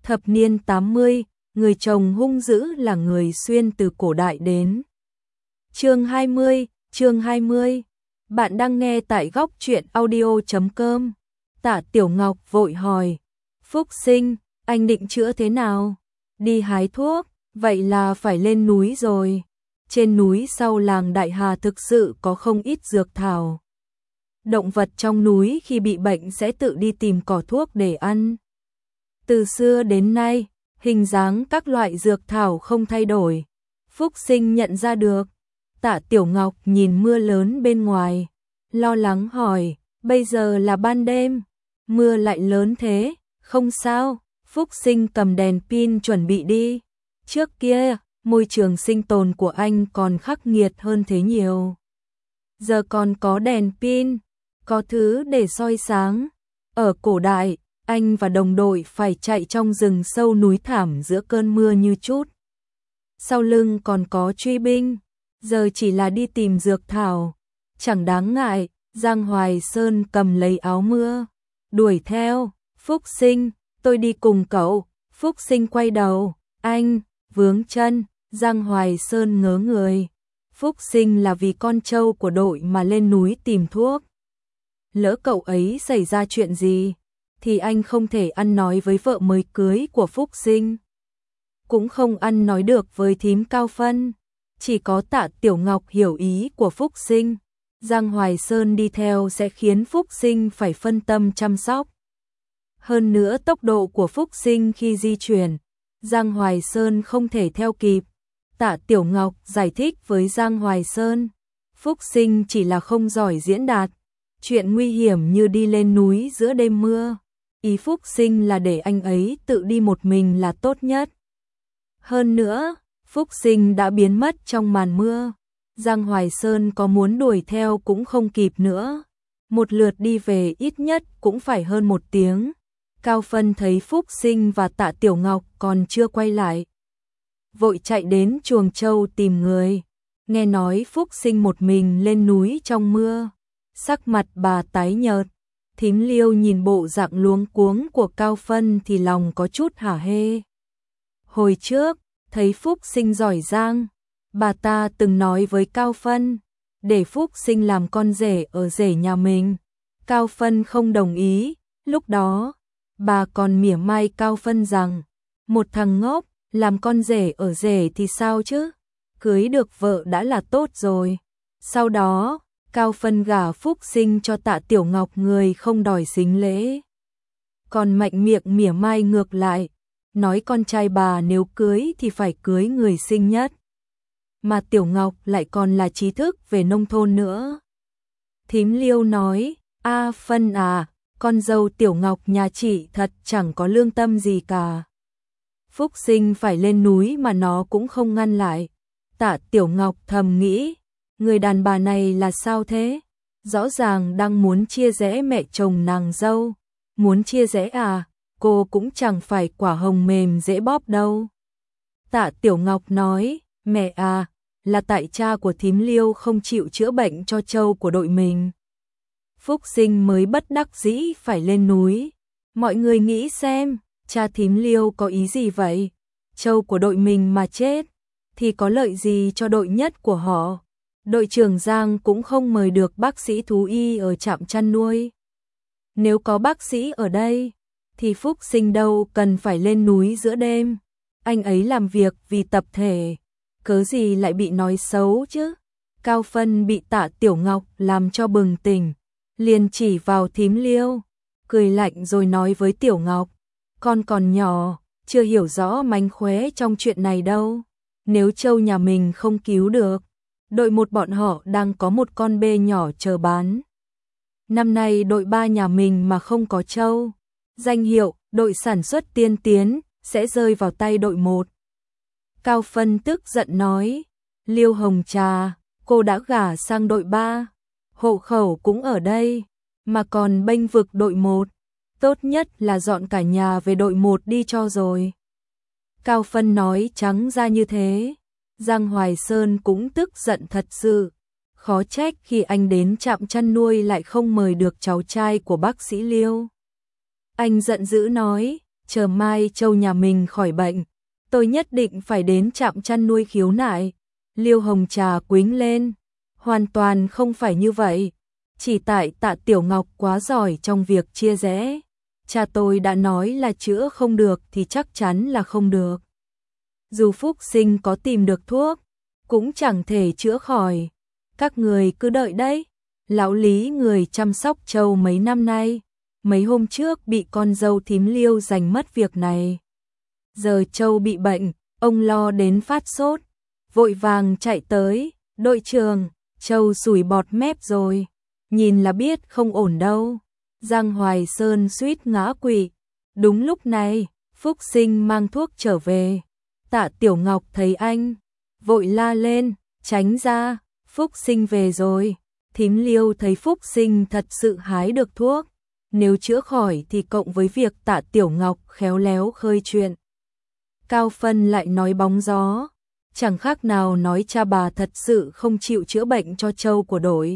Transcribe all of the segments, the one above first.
Thập niên 80, người chồng hung dữ là người xuyên từ cổ đại đến. Chương 20. Bạn đang nghe tại góc truyện audio.com. Tạ Tiểu Ngọc vội hỏi, Phúc Sinh, anh định chữa thế nào? Đi hái thuốc, vậy là phải lên núi rồi. Trên núi sau làng Đại Hà thực sự có không ít dược thảo. Động vật trong núi khi bị bệnh sẽ tự đi tìm cỏ thuốc để ăn. Từ xưa đến nay, hình dáng các loại dược thảo không thay đổi. Phúc Sinh nhận ra được. Tạ Tiểu Ngọc nhìn mưa lớn bên ngoài, lo lắng hỏi, bây giờ là ban đêm, mưa lại lớn thế, không sao. Phúc Sinh cầm đèn pin chuẩn bị đi. Trước kia, môi trường sinh tồn của anh còn khắc nghiệt hơn thế nhiều. Giờ còn có đèn pin, có thứ để soi sáng. Ở cổ đại, anh và đồng đội phải chạy trong rừng sâu núi thảm giữa cơn mưa như chút. Sau lưng còn có truy binh, giờ chỉ là đi tìm dược thảo. Chẳng đáng ngại, Giang Hoài Sơn cầm lấy áo mưa, đuổi theo. Phúc Sinh, tôi đi cùng cậu. Phúc Sinh quay đầu, anh, vướng chân. Giang Hoài Sơn ngớ người. Phúc Sinh là vì con trâu của đội mà lên núi tìm thuốc. Lỡ cậu ấy xảy ra chuyện gì, thì anh không thể ăn nói với vợ mới cưới của Phúc Sinh. Cũng không ăn nói được với thím Cao Phân. Chỉ có Tạ Tiểu Ngọc hiểu ý của Phúc Sinh. Giang Hoài Sơn đi theo sẽ khiến Phúc Sinh phải phân tâm chăm sóc. Hơn nữa tốc độ của Phúc Sinh khi di chuyển, Giang Hoài Sơn không thể theo kịp. Tạ Tiểu Ngọc giải thích với Giang Hoài Sơn, Phúc Sinh chỉ là không giỏi diễn đạt. Chuyện nguy hiểm như đi lên núi giữa đêm mưa, ý Phúc Sinh là để anh ấy tự đi một mình là tốt nhất. Hơn nữa, Phúc Sinh đã biến mất trong màn mưa. Giang Hoài Sơn có muốn đuổi theo cũng không kịp nữa. Một lượt đi về ít nhất cũng phải hơn 1 tiếng. Cao Phân thấy Phúc Sinh và Tạ Tiểu Ngọc còn chưa quay lại, vội chạy đến chuồng trâu tìm người. Nghe nói Phúc Sinh một mình lên núi trong mưa, sắc mặt bà tái nhợt. Thím Liêu nhìn bộ dạng luống cuống của Cao Phân thì lòng có chút hả hê. Hồi trước, thấy Phúc Sinh giỏi giang, bà ta từng nói với Cao Phân, để Phúc Sinh làm con rể ở rể nhà mình. Cao Phân không đồng ý, lúc đó, bà còn mỉa mai Cao Phân rằng, một thằng ngốc, làm con rể ở rể thì sao chứ, cưới được vợ đã là tốt rồi. Sau đó, Cao Phân gả Phúc Sinh cho Tạ Tiểu Ngọc người không đòi sính lễ. Còn mạnh miệng mỉa mai ngược lại, nói con trai bà nếu cưới thì phải cưới người xinh nhất. Mà Tiểu Ngọc lại còn là trí thức về nông thôn nữa. Thím Liêu nói, Phân à, con dâu Tiểu Ngọc nhà chị thật chẳng có lương tâm gì cả. Phúc Sinh phải lên núi mà nó cũng không ngăn lại. Tạ Tiểu Ngọc thầm nghĩ, người đàn bà này là sao thế? Rõ ràng đang muốn chia rẽ mẹ chồng nàng dâu. Muốn chia rẽ à, cô cũng chẳng phải quả hồng mềm dễ bóp đâu. Tạ Tiểu Ngọc nói, mẹ à, là tại cha của thím Liêu không chịu chữa bệnh cho trâu của đội mình. Phúc Sinh mới bất đắc dĩ phải lên núi. Mọi người nghĩ xem, cha thím Liêu có ý gì vậy? Trâu của đội mình mà chết, thì có lợi gì cho đội nhất của họ? Đội trưởng Giang cũng không mời được bác sĩ thú y ở trạm chăn nuôi. Nếu có bác sĩ ở đây, thì Phúc Sinh đâu cần phải lên núi giữa đêm. Anh ấy làm việc vì tập thể, cớ gì lại bị nói xấu chứ? Cao Phân bị Tạ Tiểu Ngọc làm cho bừng tỉnh, liền chỉ vào thím Liêu, cười lạnh rồi nói với Tiểu Ngọc, con còn nhỏ, chưa hiểu rõ mánh khóe trong chuyện này đâu. Nếu trâu nhà mình không cứu được, đội 1 bọn họ đang có một con bê nhỏ chờ bán. Năm nay đội 3 nhà mình mà không có trâu, danh hiệu đội sản xuất tiên tiến sẽ rơi vào tay đội 1. Cao Phân tức giận nói, Liêu Hồng Trà, cô đã gả sang đội 3, hộ khẩu cũng ở đây, mà còn bênh vực đội 1. Tốt nhất là dọn cả nhà về đội 1 đi cho rồi. Cao Phân nói trắng ra như thế. Giang Hoài Sơn cũng tức giận thật sự. Khó trách khi anh đến trạm chăn nuôi lại không mời được cháu trai của bác sĩ Liêu. Anh giận dữ nói, chờ mai trâu nhà mình khỏi bệnh, tôi nhất định phải đến trạm chăn nuôi khiếu nại. Liêu Hồng Trà quĩnh lên, hoàn toàn không phải như vậy, chỉ tại Tạ Tiểu Ngọc quá giỏi trong việc chia rẽ. Cha tôi đã nói là chữa không được thì chắc chắn là không được. Dù Phúc Sinh có tìm được thuốc, cũng chẳng thể chữa khỏi. Các người cứ đợi đấy. Lão Lý người chăm sóc trâu mấy năm nay, mấy hôm trước bị con dâu thím Liêu giành mất việc này. Giờ trâu bị bệnh, ông lo đến phát sốt, vội vàng chạy tới, đội trưởng, trâu sủi bọt mép rồi, nhìn là biết không ổn đâu. Giang Hoài Sơn suýt ngã quỵ. Đúng lúc này, Phúc Sinh mang thuốc trở về. Tạ Tiểu Ngọc thấy anh, vội la lên, tránh ra, Phúc Sinh về rồi. Thím Liêu thấy Phúc Sinh thật sự hái được thuốc, nếu chữa khỏi thì cộng với việc Tạ Tiểu Ngọc khéo léo khơi chuyện. Cao Phân lại nói bóng gió, chẳng khác nào nói cha bà thật sự không chịu chữa bệnh cho trâu của đội.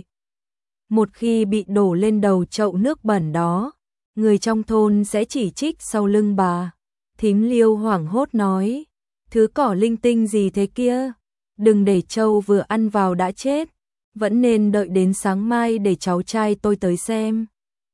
Một khi bị đổ lên đầu chậu nước bẩn đó, người trong thôn sẽ chỉ trích sau lưng bà. Thím Liêu hoảng hốt nói, thứ cỏ linh tinh gì thế kia, đừng để trâu vừa ăn vào đã chết, vẫn nên đợi đến sáng mai để cháu trai tôi tới xem.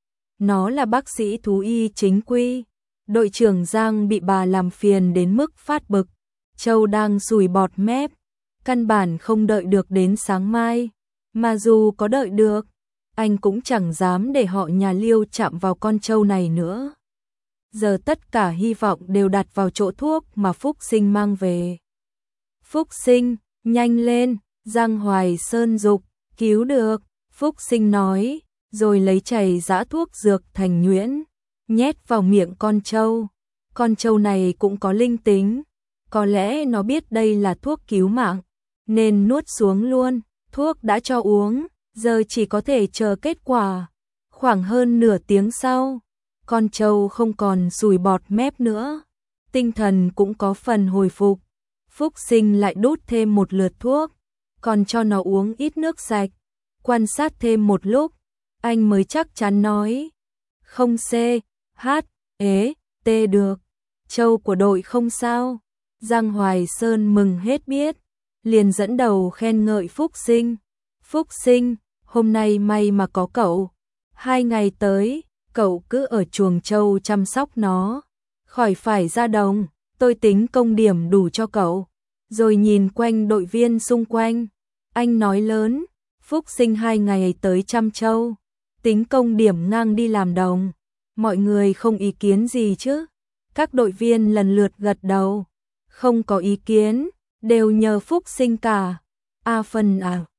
Nó là bác sĩ thú y chính quy. Đội trưởng Giang bị bà làm phiền đến mức phát bực, trâu đang sùi bọt mép, căn bản không đợi được đến sáng mai, mà dù có đợi được, anh cũng chẳng dám để họ nhà Liêu chạm vào con trâu này nữa. Giờ tất cả hy vọng đều đặt vào chỗ thuốc mà Phúc Sinh mang về. Phúc Sinh, nhanh lên, Giang Hoài Sơn giục, cứu được, Phúc Sinh nói, rồi lấy chày giã thuốc dược thành nhuyễn, nhét vào miệng con trâu. Con trâu này cũng có linh tính, có lẽ nó biết đây là thuốc cứu mạng, nên nuốt xuống luôn. Thuốc đã cho uống, giờ chỉ có thể chờ kết quả. Khoảng hơn nửa tiếng sau, con trâu không còn sùi bọt mép nữa, tinh thần cũng có phần hồi phục. Phúc Sinh lại đút thêm một lượt thuốc, còn cho nó uống ít nước sạch. Quan sát thêm một lúc, anh mới chắc chắn nói, không C, H, ế, T được, trâu của đội không sao. Giang Hoài Sơn mừng hết biết, liền dẫn đầu khen ngợi Phúc Sinh. Phúc Sinh, hôm nay may mà có cậu, 2 ngày tới, cậu cứ ở chuồng trâu chăm sóc nó, khỏi phải ra đồng, tôi tính công điểm đủ cho cậu. Rồi nhìn quanh đội viên xung quanh, anh nói lớn, Phúc Sinh 2 ngày tới chăm trâu, tính công điểm ngang đi làm đồng. Mọi người không ý kiến gì chứ? Các đội viên lần lượt gật đầu, không có ý kiến, đều nhờ Phúc Sinh cả. Phần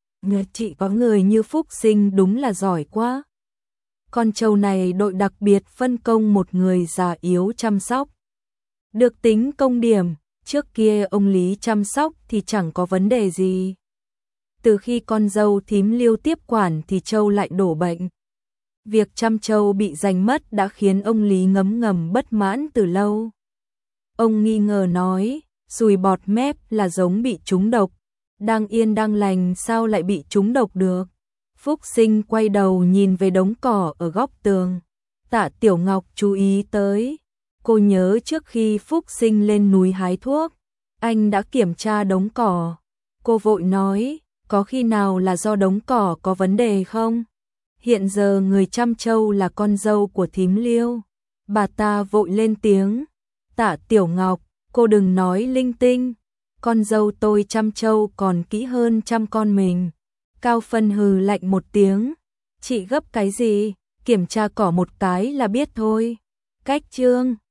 chị có người như Phúc Sinh đúng là giỏi quá. Con trâu này đội đặc biệt phân công một người già yếu chăm sóc. Được tính công điểm, trước kia ông Lý chăm sóc thì chẳng có vấn đề gì. Từ khi con dâu thím Liêu tiếp quản thì trâu lại đổ bệnh. Việc chăm trâu bị giành mất đã khiến ông Lý ngấm ngầm bất mãn từ lâu. Ông nghi ngờ nói, sùi bọt mép là giống bị trúng độc, đang yên đang lành sao lại bị trúng độc được. Phúc Sinh quay đầu nhìn về đống cỏ ở góc tường. Tạ Tiểu Ngọc chú ý tới. Cô nhớ trước khi Phúc Sinh lên núi hái thuốc, anh đã kiểm tra đống cỏ. Cô vội nói, có khi nào là do đống cỏ có vấn đề không? Hiện giờ người chăm trâu là con dâu của thím Liêu. Bà ta vội lên tiếng, Tạ Tiểu Ngọc, cô đừng nói linh tinh, con dâu tôi chăm trâu còn kỹ hơn chăm con mình. Cao Phân hừ lạnh một tiếng, chị gấp cái gì, kiểm tra cỏ một cái là biết thôi. Cách chương